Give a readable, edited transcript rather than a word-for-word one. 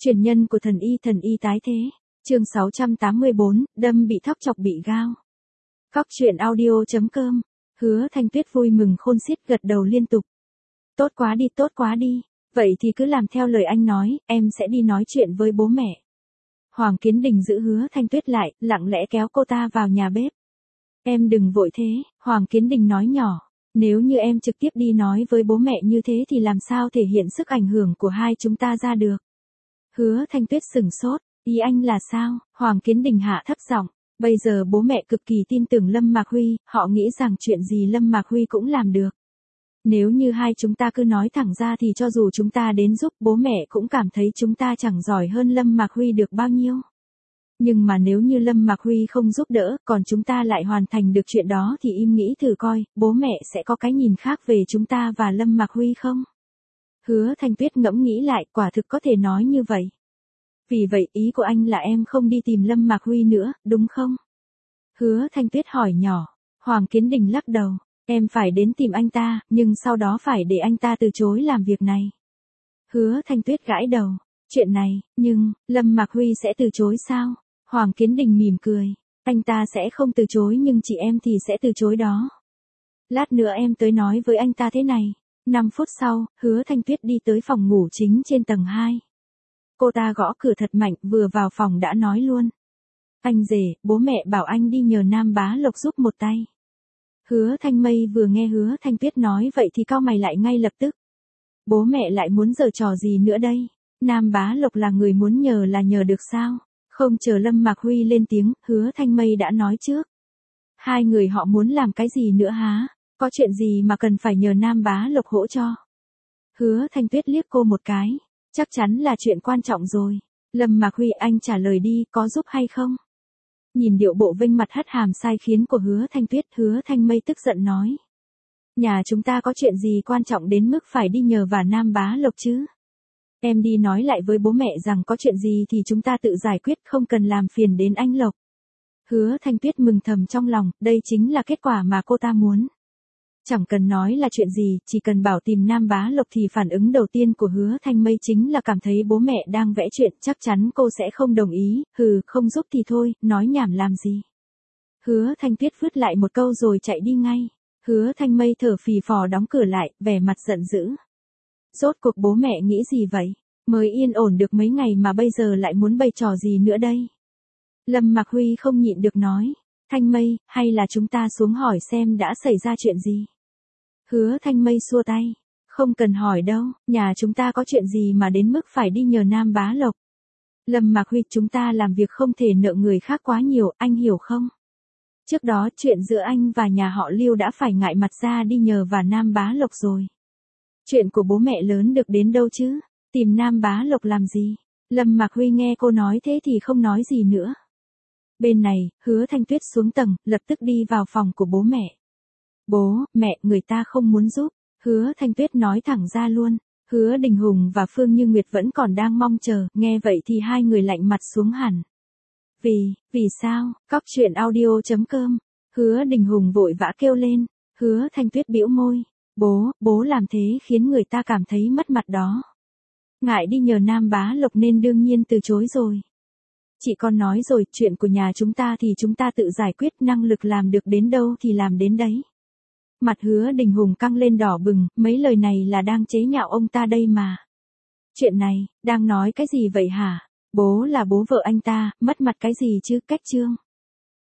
Truyền nhân của thần y tái thế. Chương 684, đâm bị thóc chọc bị gao. Cóc truyện audio.com. Hứa Thanh Tuyết vui mừng khôn xiết gật đầu liên tục. Tốt quá đi. Vậy thì cứ làm theo lời anh nói, em sẽ đi nói chuyện với bố mẹ. Hoàng Kiến Đình giữ Hứa Thanh Tuyết lại, lặng lẽ kéo cô ta vào nhà bếp. Em đừng vội thế, Hoàng Kiến Đình nói nhỏ. Nếu như em trực tiếp đi nói với bố mẹ như thế thì làm sao thể hiện sức ảnh hưởng của hai chúng ta ra được. Hứa Thanh Tuyết sửng sốt, ý anh là sao? Hoàng Kiến Đình hạ thấp giọng. Bây giờ bố mẹ cực kỳ tin tưởng Lâm Mạc Huy, họ nghĩ rằng chuyện gì Lâm Mạc Huy cũng làm được. Nếu như hai chúng ta cứ nói thẳng ra thì cho dù chúng ta đến giúp bố mẹ cũng cảm thấy chúng ta chẳng giỏi hơn Lâm Mạc Huy được bao nhiêu. Nhưng mà nếu như Lâm Mạc Huy không giúp đỡ, còn chúng ta lại hoàn thành được chuyện đó thì im nghĩ thử coi, bố mẹ sẽ có cái nhìn khác về chúng ta và Lâm Mạc Huy không? Hứa Thanh Tuyết ngẫm nghĩ lại, quả thực có thể nói như vậy. Vì vậy ý của anh là em không đi tìm Lâm Mạc Huy nữa, đúng không? Hứa Thanh Tuyết hỏi nhỏ. Hoàng Kiến Đình lắc đầu. Em phải đến tìm anh ta, nhưng sau đó phải để anh ta từ chối làm việc này. Hứa Thanh Tuyết gãi đầu. Chuyện này, nhưng, Lâm Mạc Huy sẽ từ chối sao? Hoàng Kiến Đình mỉm cười. Anh ta sẽ không từ chối nhưng chị em thì sẽ từ chối đó. Lát nữa em tới nói với anh ta thế này. 5 phút sau, Hứa Thanh Tuyết đi tới phòng ngủ chính trên tầng 2. Cô ta gõ cửa thật mạnh, vừa vào phòng đã nói luôn. Anh rể, bố mẹ bảo anh đi nhờ Nam Bá Lộc giúp một tay. Hứa Thanh Mây vừa nghe Hứa Thanh Tuyết nói vậy thì cau mày lại ngay lập tức. Bố mẹ lại muốn giở trò gì nữa đây? Nam Bá Lộc là người muốn nhờ là nhờ được sao? Không chờ Lâm Mạc Huy lên tiếng, Hứa Thanh Mây đã nói trước. Hai người họ muốn làm cái gì nữa hả? Có chuyện gì mà cần phải nhờ Nam Bá Lộc hỗ cho? Hứa Thanh Tuyết liếc cô một cái. Chắc chắn là chuyện quan trọng rồi. Lâm Mạc Huy, anh trả lời đi, có giúp hay không? Nhìn điệu bộ vênh mặt hất hàm sai khiến của Hứa Thanh Tuyết, Hứa Thanh Mây tức giận nói. Nhà chúng ta có chuyện gì quan trọng đến mức phải đi nhờ và Nam Bá Lộc chứ? Em đi nói lại với bố mẹ rằng có chuyện gì thì chúng ta tự giải quyết, không cần làm phiền đến anh Lộc. Hứa Thanh Tuyết mừng thầm trong lòng, đây chính là kết quả mà cô ta muốn. Chẳng cần nói là chuyện gì, chỉ cần bảo tìm Nam Bá Lộc thì phản ứng đầu tiên của Hứa Thanh Mây chính là cảm thấy bố mẹ đang vẽ chuyện, chắc chắn cô sẽ không đồng ý, không giúp thì thôi, nói nhảm làm gì. Hứa Thanh Tuyết vứt lại một câu rồi chạy đi ngay. Hứa Thanh Mây thở phì phò đóng cửa lại, vẻ mặt giận dữ. Rốt cuộc bố mẹ nghĩ gì vậy? Mới yên ổn được mấy ngày mà bây giờ lại muốn bày trò gì nữa đây? Lâm Mạc Huy không nhịn được nói. Thanh Mây, hay là chúng ta xuống hỏi xem đã xảy ra chuyện gì? Hứa Thanh Mây xua tay. Không cần hỏi đâu, nhà chúng ta có chuyện gì mà đến mức phải đi nhờ Nam Bá Lộc. Lâm Mạc Huy, chúng ta làm việc không thể nợ người khác quá nhiều, anh hiểu không? Trước đó chuyện giữa anh và nhà họ Lưu đã phải ngại mặt ra đi nhờ và Nam Bá Lộc rồi. Chuyện của bố mẹ lớn được đến đâu chứ? Tìm Nam Bá Lộc làm gì? Lâm Mạc Huy nghe cô nói thế thì không nói gì nữa. Bên này, Hứa Thanh Tuyết xuống tầng, lập tức đi vào phòng của bố mẹ. Bố, mẹ, người ta không muốn giúp. Hứa Thanh Tuyết nói thẳng ra luôn. Hứa Đình Hùng và Phương Như Nguyệt vẫn còn đang mong chờ, nghe vậy thì hai người lạnh mặt xuống hẳn. Vì sao? Cóc truyện audio.com. Hứa Đình Hùng vội vã kêu lên. Hứa Thanh Tuyết bĩu môi. Bố làm thế khiến người ta cảm thấy mất mặt đó. Ngại đi nhờ Nam Bá Lộc nên đương nhiên từ chối rồi. Chị con nói rồi, chuyện của nhà chúng ta thì chúng ta tự giải quyết, năng lực làm được đến đâu thì làm đến đấy. Mặt Hứa Đình Hùng căng lên đỏ bừng, mấy lời này là đang chế nhạo ông ta đây mà. Chuyện này, đang nói cái gì vậy hả? Bố là bố vợ anh ta, mất mặt cái gì chứ, cách trương.